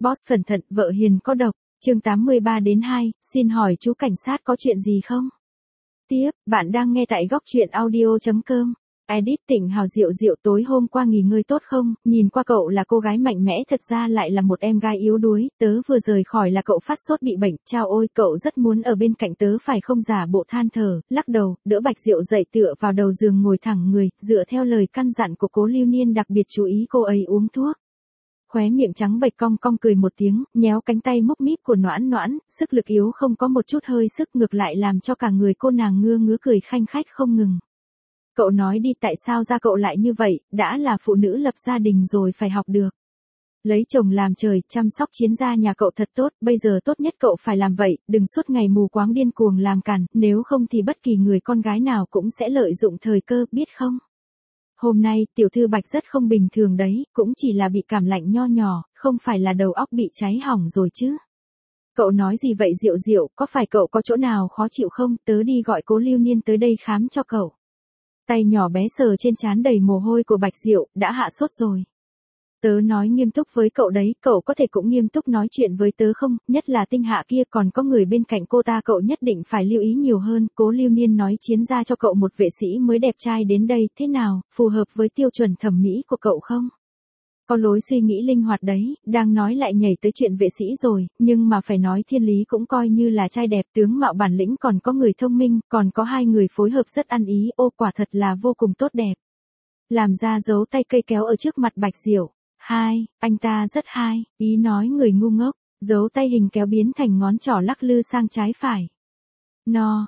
Boss cẩn thận, vợ hiền có độc. Chương 83-2, xin hỏi chú cảnh sát có chuyện gì không? Tiếp, bạn đang nghe tại góc truyện audio.com. Edit Tỉnh Hào Diệu Diệu tối hôm qua nghỉ ngơi tốt không? Nhìn qua cậu là cô gái mạnh mẽ, thật ra lại là một em gái yếu đuối. Tớ vừa rời khỏi là cậu phát sốt bị bệnh. Chao ôi, cậu rất muốn ở bên cạnh tớ phải không, giả bộ than thở, lắc đầu, đỡ Bạch Diệu dậy tựa vào đầu giường ngồi thẳng người, dựa theo lời căn dặn của Cố Lưu Niên, đặc biệt chú ý cô ấy uống thuốc. Khóe miệng trắng bệch cong cong cười một tiếng, nhéo cánh tay mốc míp của Noãn Noãn, sức lực yếu không có một chút hơi sức, ngược lại làm cho cả người cô nàng ngứa ngứa cười khanh khách không ngừng. Cậu nói đi, tại sao da cậu lại như vậy, đã là phụ nữ lập gia đình rồi phải học được. Lấy chồng làm trời, chăm sóc Chiến gia nhà cậu thật tốt, bây giờ tốt nhất cậu phải làm vậy, đừng suốt ngày mù quáng điên cuồng làm càn, nếu không thì bất kỳ người con gái nào cũng sẽ lợi dụng thời cơ, biết không? Hôm nay, tiểu thư Bạch rất không bình thường đấy, cũng chỉ là bị cảm lạnh nho nhỏ, không phải là đầu óc bị cháy hỏng rồi chứ. Cậu nói gì vậy Diệu Diệu, có phải cậu có chỗ nào khó chịu không, tớ đi gọi Cố Lưu Niên tới đây khám cho cậu. Tay nhỏ bé sờ trên trán đầy mồ hôi của Bạch Diệu, đã hạ sốt rồi. Tớ nói nghiêm túc với cậu đấy, cậu có thể cũng nghiêm túc nói chuyện với tớ không, nhất là Tinh Hạ kia còn có người bên cạnh cô ta, cậu nhất định phải lưu ý nhiều hơn. Cố Lưu Niên nói Chiến gia cho cậu một vệ sĩ mới đẹp trai đến đây, thế nào, phù hợp với tiêu chuẩn thẩm mỹ của cậu không? Có lối suy nghĩ linh hoạt đấy, đang nói lại nhảy tới chuyện vệ sĩ rồi, nhưng mà phải nói Thiên Lý cũng coi như là trai đẹp, tướng mạo bản lĩnh, còn có người thông minh, còn có hai người phối hợp rất ăn ý, ô quả thật là vô cùng tốt đẹp. Làm ra dấu tay cây kéo ở trước mặt Bạch Diệu. Hai, anh ta rất hai, ý nói người ngu ngốc, dấu tay hình kéo biến thành ngón trỏ lắc lư sang trái phải. No,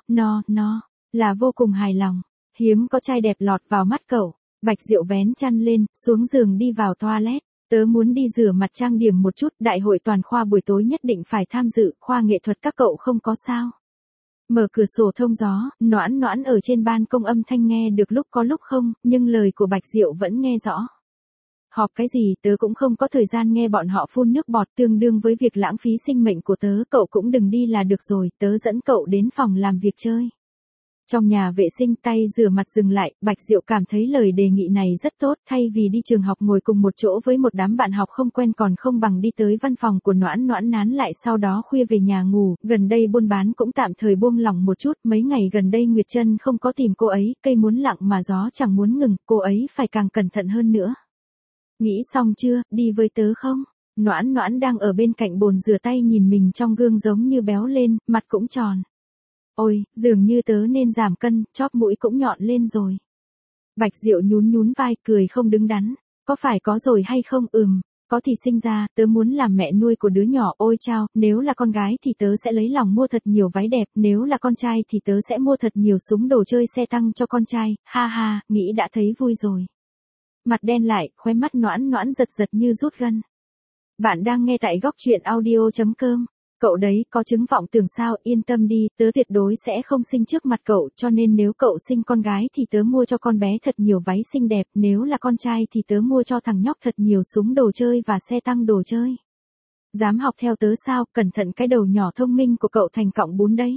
là vô cùng hài lòng, hiếm có trai đẹp lọt vào mắt cậu. Bạch Diệu vén chăn lên, xuống giường đi vào toilet. Tớ muốn đi rửa mặt trang điểm một chút, đại hội toàn khoa buổi tối nhất định phải tham dự, khoa nghệ thuật các cậu không có sao. Mở cửa sổ thông gió, Noãn Noãn ở trên ban công âm thanh nghe được lúc có lúc không, nhưng lời của Bạch Diệu vẫn nghe rõ. Họp cái gì, tớ cũng không có thời gian nghe bọn họ phun nước bọt, tương đương với việc lãng phí sinh mệnh của tớ, cậu cũng đừng đi là được rồi, tớ dẫn cậu đến phòng làm việc chơi. Trong nhà vệ sinh, tay rửa mặt dừng lại, Bạch Diệu cảm thấy lời đề nghị này rất tốt, thay vì đi trường học ngồi cùng một chỗ với một đám bạn học không quen còn không bằng đi tới văn phòng của Noãn Noãn nán lại, sau đó khuya về nhà ngủ. Gần đây buôn bán cũng tạm thời buông lỏng một chút, mấy ngày gần đây Nguyệt Trân không có tìm cô ấy, cây muốn lặng mà gió chẳng muốn ngừng, cô ấy phải càng cẩn thận hơn nữa. Nghĩ xong chưa, đi với tớ không? Noãn Noãn đang ở bên cạnh bồn rửa tay nhìn mình trong gương giống như béo lên, mặt cũng tròn. Ôi, dường như tớ nên giảm cân, chóp mũi cũng nhọn lên rồi. Bạch Diệu nhún vai, cười không đứng đắn. Có phải có rồi hay không? Có thì sinh ra, tớ muốn làm mẹ nuôi của đứa nhỏ. Ôi chao, nếu là con gái thì tớ sẽ lấy lòng mua thật nhiều váy đẹp, nếu là con trai thì tớ sẽ mua thật nhiều súng đồ chơi xe tăng cho con trai, ha ha, nghĩ đã thấy vui rồi. Mặt đen lại, khóe mắt Noãn Noãn giật như rút gân. Bạn đang nghe tại góc truyện audio.com. Cậu đấy, có chứng vọng tưởng sao, yên tâm đi, tớ tuyệt đối sẽ không sinh trước mặt cậu, cho nên nếu cậu sinh con gái thì tớ mua cho con bé thật nhiều váy xinh đẹp, nếu là con trai thì tớ mua cho thằng nhóc thật nhiều súng đồ chơi và xe tăng đồ chơi. Dám học theo tớ sao, cẩn thận cái đầu nhỏ thông minh của cậu thành cọng bún đấy.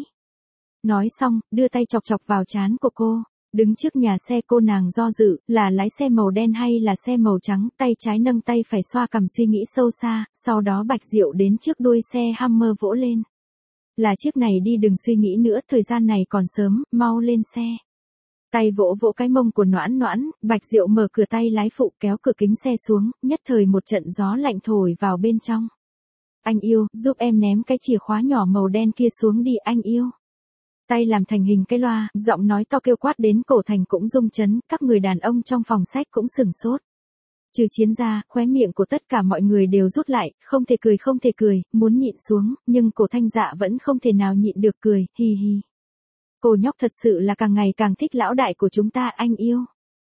Nói xong, đưa tay chọc chọc vào trán của cô. Đứng trước nhà xe cô nàng do dự, là lái xe màu đen hay là xe màu trắng, tay trái nâng tay phải xoa cằm suy nghĩ sâu xa, sau đó Bạch Diệu đến trước đuôi xe Hummer vỗ lên. Là chiếc này đi, đừng suy nghĩ nữa, thời gian này còn sớm, mau lên xe. Tay vỗ vỗ cái mông của Noãn Noãn, Bạch Diệu mở cửa tay lái phụ kéo cửa kính xe xuống, nhất thời một trận gió lạnh thổi vào bên trong. Anh yêu, giúp em ném cái chìa khóa nhỏ màu đen kia xuống đi anh yêu. Tay làm thành hình cái loa, giọng nói to kêu quát đến cổ thành cũng rung chấn, các người đàn ông trong phòng sách cũng sửng sốt. Trừ Chiến gia, khóe miệng của tất cả mọi người đều rút lại, không thể cười, muốn nhịn xuống, nhưng cổ Thanh Dạ vẫn không thể nào nhịn được cười, hi hi. Cô nhóc thật sự là càng ngày càng thích lão đại của chúng ta anh yêu.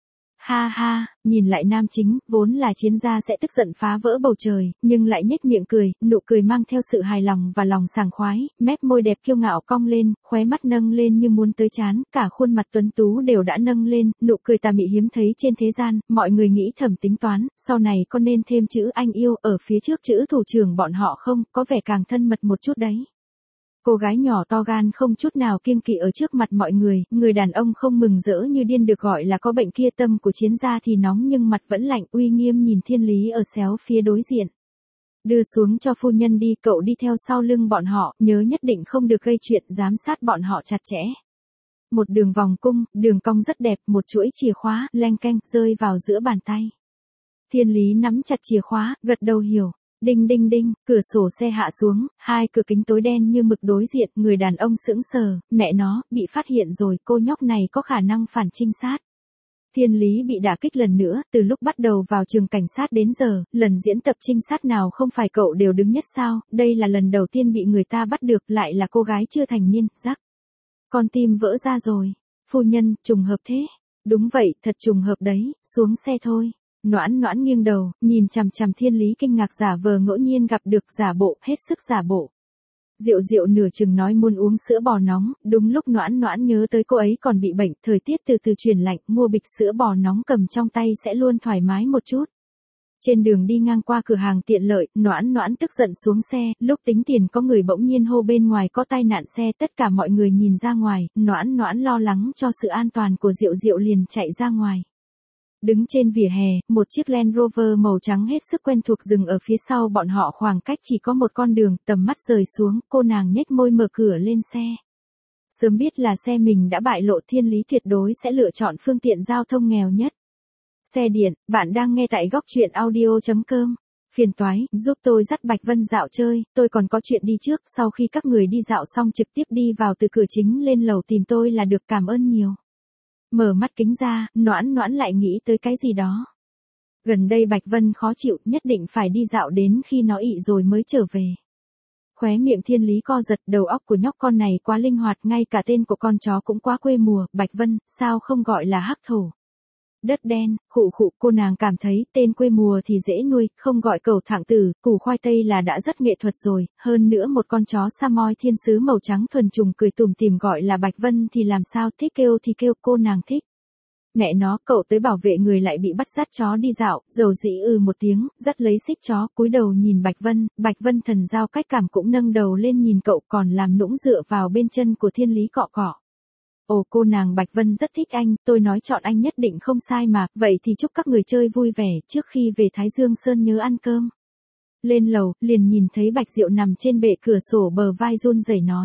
Ha ha, nhìn lại nam chính, vốn là Chiến gia sẽ tức giận phá vỡ bầu trời, nhưng lại nhếch miệng cười, nụ cười mang theo sự hài lòng và lòng sảng khoái, mép môi đẹp kiêu ngạo cong lên, khóe mắt nâng lên như muốn tới trán, cả khuôn mặt tuấn tú đều đã nâng lên, nụ cười tà mị hiếm thấy trên thế gian, mọi người nghĩ thầm tính toán, sau này có nên thêm chữ anh yêu ở phía trước chữ thủ trưởng bọn họ không, có vẻ càng thân mật một chút đấy. Cô gái nhỏ to gan không chút nào kiêng kỵ ở trước mặt mọi người đàn ông không mừng rỡ như điên được gọi là có bệnh kia, tâm của Chiến gia thì nóng nhưng mặt vẫn lạnh uy nghiêm nhìn Thiên Lý ở xéo phía đối diện. Đưa xuống cho phu nhân đi, cậu đi theo sau lưng bọn họ, nhớ nhất định không được gây chuyện, giám sát bọn họ chặt chẽ. Một đường vòng cung, đường cong rất đẹp, một chuỗi chìa khóa, leng keng, rơi vào giữa bàn tay. Thiên Lý nắm chặt chìa khóa, gật đầu hiểu. Đinh đinh đinh, cửa sổ xe hạ xuống, hai cửa kính tối đen như mực đối diện, người đàn ông sững sờ, mẹ nó, bị phát hiện rồi, cô nhóc này có khả năng phản trinh sát. Thiên Lý bị đả kích lần nữa, từ lúc bắt đầu vào trường cảnh sát đến giờ, lần diễn tập trinh sát nào không phải cậu đều đứng nhất sao, đây là lần đầu tiên bị người ta bắt được, lại là cô gái chưa thành niên, rắc. Con tim vỡ ra rồi. Phu nhân, trùng hợp thế. Đúng vậy, thật trùng hợp đấy, xuống xe thôi. Noãn Noãn nghiêng đầu, nhìn chằm chằm Thiên Lý kinh ngạc, giả vờ ngẫu nhiên gặp được, giả bộ, hết sức giả bộ. Diệu Diệu nửa chừng nói muốn uống sữa bò nóng, đúng lúc Noãn Noãn nhớ tới cô ấy còn bị bệnh, thời tiết từ từ chuyển lạnh, mua bịch sữa bò nóng cầm trong tay sẽ luôn thoải mái một chút. Trên đường đi ngang qua cửa hàng tiện lợi, Noãn Noãn tức giận xuống xe, lúc tính tiền có người bỗng nhiên hô bên ngoài có tai nạn xe, tất cả mọi người nhìn ra ngoài, Noãn Noãn lo lắng cho sự an toàn của Diệu Diệu liền chạy ra ngoài. Đứng trên vỉa hè, một chiếc Land Rover màu trắng hết sức quen thuộc dừng ở phía sau bọn họ, khoảng cách chỉ có một con đường, tầm mắt rời xuống, cô nàng nhếch môi mở cửa lên xe. Sớm biết là xe mình đã bại lộ, Thiên Lý tuyệt đối sẽ lựa chọn phương tiện giao thông nghèo nhất. Xe điện, bạn đang nghe tại góc truyện audio.com. Phiền toái, giúp tôi dắt Bạch Vân dạo chơi, tôi còn có chuyện đi trước, sau khi các người đi dạo xong trực tiếp đi vào từ cửa chính lên lầu tìm tôi là được, cảm ơn nhiều. Mở mắt kính ra, Noãn Noãn lại nghĩ tới cái gì đó. Gần đây Bạch Vân khó chịu, nhất định phải đi dạo đến khi nó ị rồi mới trở về. Khóe miệng Thiên Lý co giật, đầu óc của nhóc con này quá linh hoạt, ngay cả tên của con chó cũng quá quê mùa, Bạch Vân, sao không gọi là hắc thổ. Đất đen, khụ khụ, cô nàng cảm thấy tên quê mùa thì dễ nuôi, không gọi cẩu thẳng tử, củ khoai tây là đã rất nghệ thuật rồi, hơn nữa một con chó Samoy thiên sứ màu trắng thuần trùng cười tủm tỉm gọi là Bạch Vân thì làm sao, thích kêu thì kêu, cô nàng thích. Mẹ nó, cậu tới bảo vệ người lại bị bắt dắt chó đi dạo, dầu dĩ một tiếng, dắt lấy xích chó, cúi đầu nhìn Bạch Vân thần giao cách cảm cũng nâng đầu lên nhìn cậu, còn làm nũng dựa vào bên chân của Thiên Lý cọ cọ. Ồ, cô nàng Bạch Vân rất thích anh, tôi nói chọn anh nhất định không sai mà, vậy thì chúc các người chơi vui vẻ, trước khi về Thái Dương Sơn nhớ ăn cơm. Lên lầu, liền nhìn thấy Bạch Diệu nằm trên bệ cửa sổ, bờ vai run rẩy nói.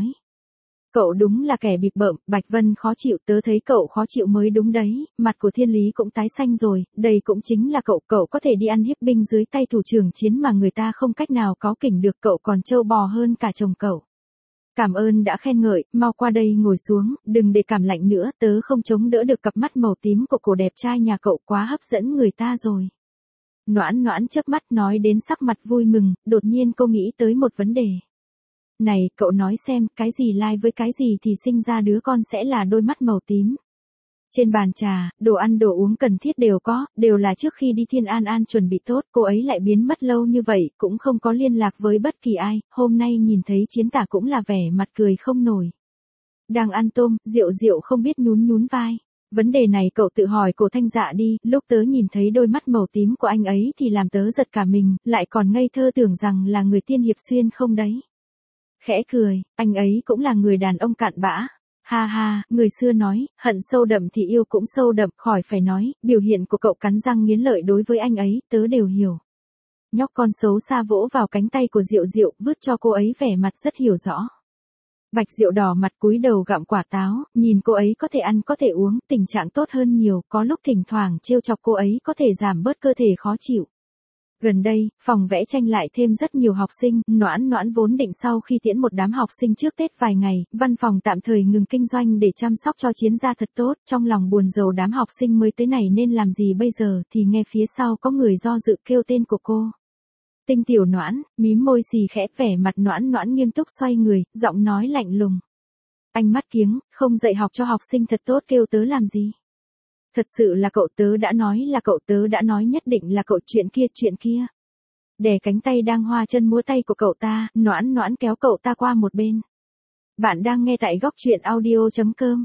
Cậu đúng là kẻ bịp bợm, Bạch Vân khó chịu, tớ thấy cậu khó chịu mới đúng đấy, mặt của Thiên Lý cũng tái xanh rồi, đây cũng chính là cậu có thể đi ăn hiếp binh dưới tay thủ trưởng chiến mà người ta không cách nào có kỉnh được, cậu còn trâu bò hơn cả chồng cậu. Cảm ơn đã khen ngợi, mau qua đây ngồi xuống, đừng để cảm lạnh nữa, tớ không chống đỡ được cặp mắt màu tím của cổ đẹp trai nhà cậu, quá hấp dẫn người ta rồi. Noãn Noãn chớp mắt nói đến sắc mặt vui mừng, đột nhiên cô nghĩ tới một vấn đề. Này, cậu nói xem, cái gì lai với cái gì thì sinh ra đứa con sẽ là đôi mắt màu tím. Trên bàn trà, đồ ăn đồ uống cần thiết đều có, đều là trước khi đi Thiên An An chuẩn bị tốt, cô ấy lại biến mất lâu như vậy, cũng không có liên lạc với bất kỳ ai, hôm nay nhìn thấy Chiến Tả cũng là vẻ mặt cười không nổi. Đang ăn tôm, Diệu Diệu không biết nhún vai. Vấn đề này cậu tự hỏi Cổ Thanh Dạ đi, lúc tớ nhìn thấy đôi mắt màu tím của anh ấy thì làm tớ giật cả mình, lại còn ngây thơ tưởng rằng là người tiên hiệp xuyên không đấy. Khẽ cười, anh ấy cũng là người đàn ông cặn bã. Ha ha, người xưa nói, hận sâu đậm thì yêu cũng sâu đậm, khỏi phải nói, biểu hiện của cậu cắn răng nghiến lợi đối với anh ấy, tớ đều hiểu. Nhóc con xấu xa vỗ vào cánh tay của Diệu Diệu, vứt cho cô ấy vẻ mặt rất hiểu rõ. Bạch Diệu đỏ mặt cúi đầu gặm quả táo, nhìn cô ấy có thể ăn có thể uống, tình trạng tốt hơn nhiều, có lúc thỉnh thoảng trêu chọc cô ấy có thể giảm bớt cơ thể khó chịu. Gần đây, phòng vẽ tranh lại thêm rất nhiều học sinh, Noãn Noãn vốn định sau khi tiễn một đám học sinh trước Tết vài ngày, văn phòng tạm thời ngừng kinh doanh để chăm sóc cho Chiến gia thật tốt, trong lòng buồn rầu đám học sinh mới tới này nên làm gì bây giờ, thì nghe phía sau có người do dự kêu tên của cô. Tinh Tiểu Noãn, mím môi xì khẽ, vẻ mặt Noãn Noãn nghiêm túc xoay người, giọng nói lạnh lùng. Anh mắt kiếng, không dạy học cho học sinh thật tốt kêu tớ làm gì? Thật sự là cậu, tớ đã nói là cậu, tớ đã nói nhất định là cậu, chuyện kia. Đè cánh tay đang hoa chân múa tay của cậu ta, Noãn Noãn kéo cậu ta qua một bên. Bạn đang nghe tại góc truyện audio.com.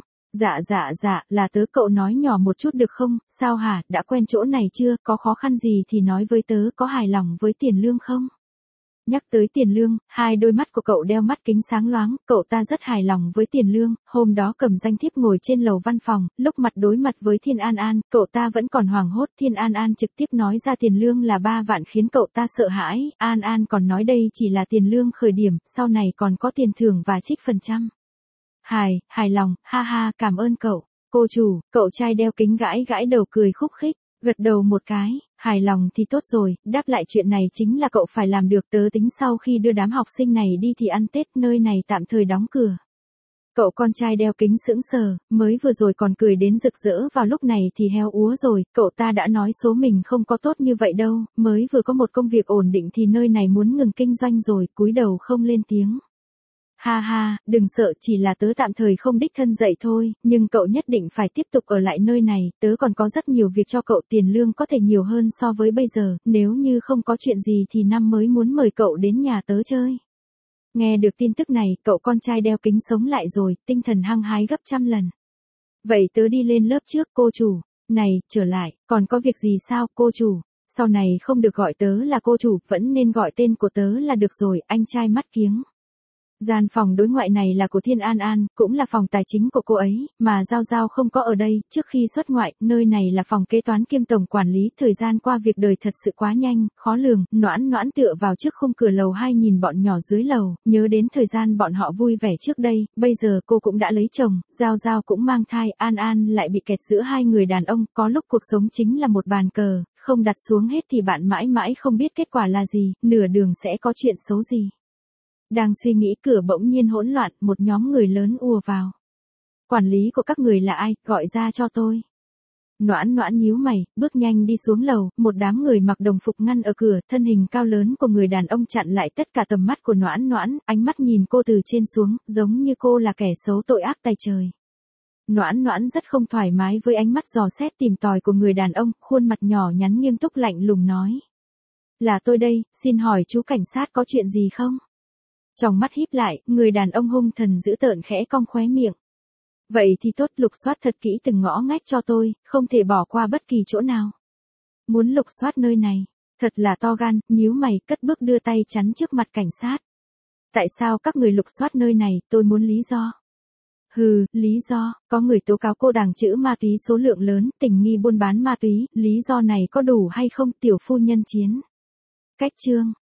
Dạ, là tớ, cậu nói nhỏ một chút được không, sao hả, đã quen chỗ này chưa, có khó khăn gì thì nói với tớ, có hài lòng với tiền lương không? Nhắc tới Tiền Lương, hai đôi mắt của cậu đeo mắt kính sáng loáng, cậu ta rất hài lòng với Tiền Lương, hôm đó cầm danh thiếp ngồi trên lầu văn phòng, lúc mặt đối mặt với Thiên An An, cậu ta vẫn còn hoảng hốt, Thiên An An trực tiếp nói ra tiền lương là 3 vạn khiến cậu ta sợ hãi, An An còn nói đây chỉ là tiền lương khởi điểm, sau này còn có tiền thưởng và trích phần trăm. Hài lòng, ha ha, cảm ơn cậu. Cô chủ, cậu trai đeo kính gãi gãi đầu cười khúc khích, gật đầu một cái, hài lòng thì tốt rồi, đáp lại chuyện này chính là cậu phải làm được, tớ tính sau khi đưa đám học sinh này đi thì ăn Tết, nơi này tạm thời đóng cửa. Cậu con trai đeo kính sững sờ, mới vừa rồi còn cười đến rực rỡ, vào lúc này thì heo úa rồi, cậu ta đã nói số mình không có tốt như vậy đâu, mới vừa có một công việc ổn định thì nơi này muốn ngừng kinh doanh rồi, cúi đầu không lên tiếng. Ha ha, đừng sợ, chỉ là tớ tạm thời không đích thân dạy thôi, nhưng cậu nhất định phải tiếp tục ở lại nơi này, tớ còn có rất nhiều việc cho cậu, tiền lương có thể nhiều hơn so với bây giờ, nếu như không có chuyện gì thì năm mới muốn mời cậu đến nhà tớ chơi. Nghe được tin tức này, cậu con trai đeo kính sống lại rồi, tinh thần hăng hái gấp trăm lần. Vậy tớ đi lên lớp trước, cô chủ. Này, trở lại, còn có việc gì sao, cô chủ? Sau này không được gọi tớ là cô chủ, vẫn nên gọi tên của tớ là được rồi, anh trai mắt kiếng. Gian phòng đối ngoại này là của Thiên An An, cũng là phòng tài chính của cô ấy, mà Giao Giao không có ở đây, trước khi xuất ngoại, nơi này là phòng kế toán kiêm tổng quản lý, thời gian qua việc đời thật sự quá nhanh, khó lường, Noãn Noãn tựa vào trước khung cửa lầu 2 nhìn bọn nhỏ dưới lầu, nhớ đến thời gian bọn họ vui vẻ trước đây, bây giờ cô cũng đã lấy chồng, Giao Giao cũng mang thai, An An lại bị kẹt giữa hai người đàn ông, có lúc cuộc sống chính là một bàn cờ, không đặt xuống hết thì bạn mãi mãi không biết kết quả là gì, nửa đường sẽ có chuyện xấu gì. Đang suy nghĩ cửa bỗng nhiên hỗn loạn, một nhóm người lớn ùa vào. Quản lý của các người là ai, gọi ra cho tôi. Noãn Noãn nhíu mày, bước nhanh đi xuống lầu, một đám người mặc đồng phục ngăn ở cửa, thân hình cao lớn của người đàn ông chặn lại tất cả tầm mắt của Noãn Noãn, ánh mắt nhìn cô từ trên xuống, giống như cô là kẻ xấu tội ác tày trời. Noãn Noãn rất không thoải mái với ánh mắt dò xét tìm tòi của người đàn ông, khuôn mặt nhỏ nhắn nghiêm túc lạnh lùng nói. Là tôi đây, xin hỏi chú cảnh sát có chuyện gì không? Trong mắt híp lại, người đàn ông hung thần dữ tợn khẽ cong khóe miệng. Vậy thì tốt, lục soát thật kỹ từng ngõ ngách cho tôi, không thể bỏ qua bất kỳ chỗ nào. Muốn lục soát nơi này, thật là to gan, nhíu mày, cất bước đưa tay chắn trước mặt cảnh sát. Tại sao các người lục soát nơi này, tôi muốn lý do. Hừ, lý do, có người tố cáo cô đàng trữ ma túy số lượng lớn, tình nghi buôn bán ma túy, lý do này có đủ hay không, tiểu phu nhân Chiến? Cách chương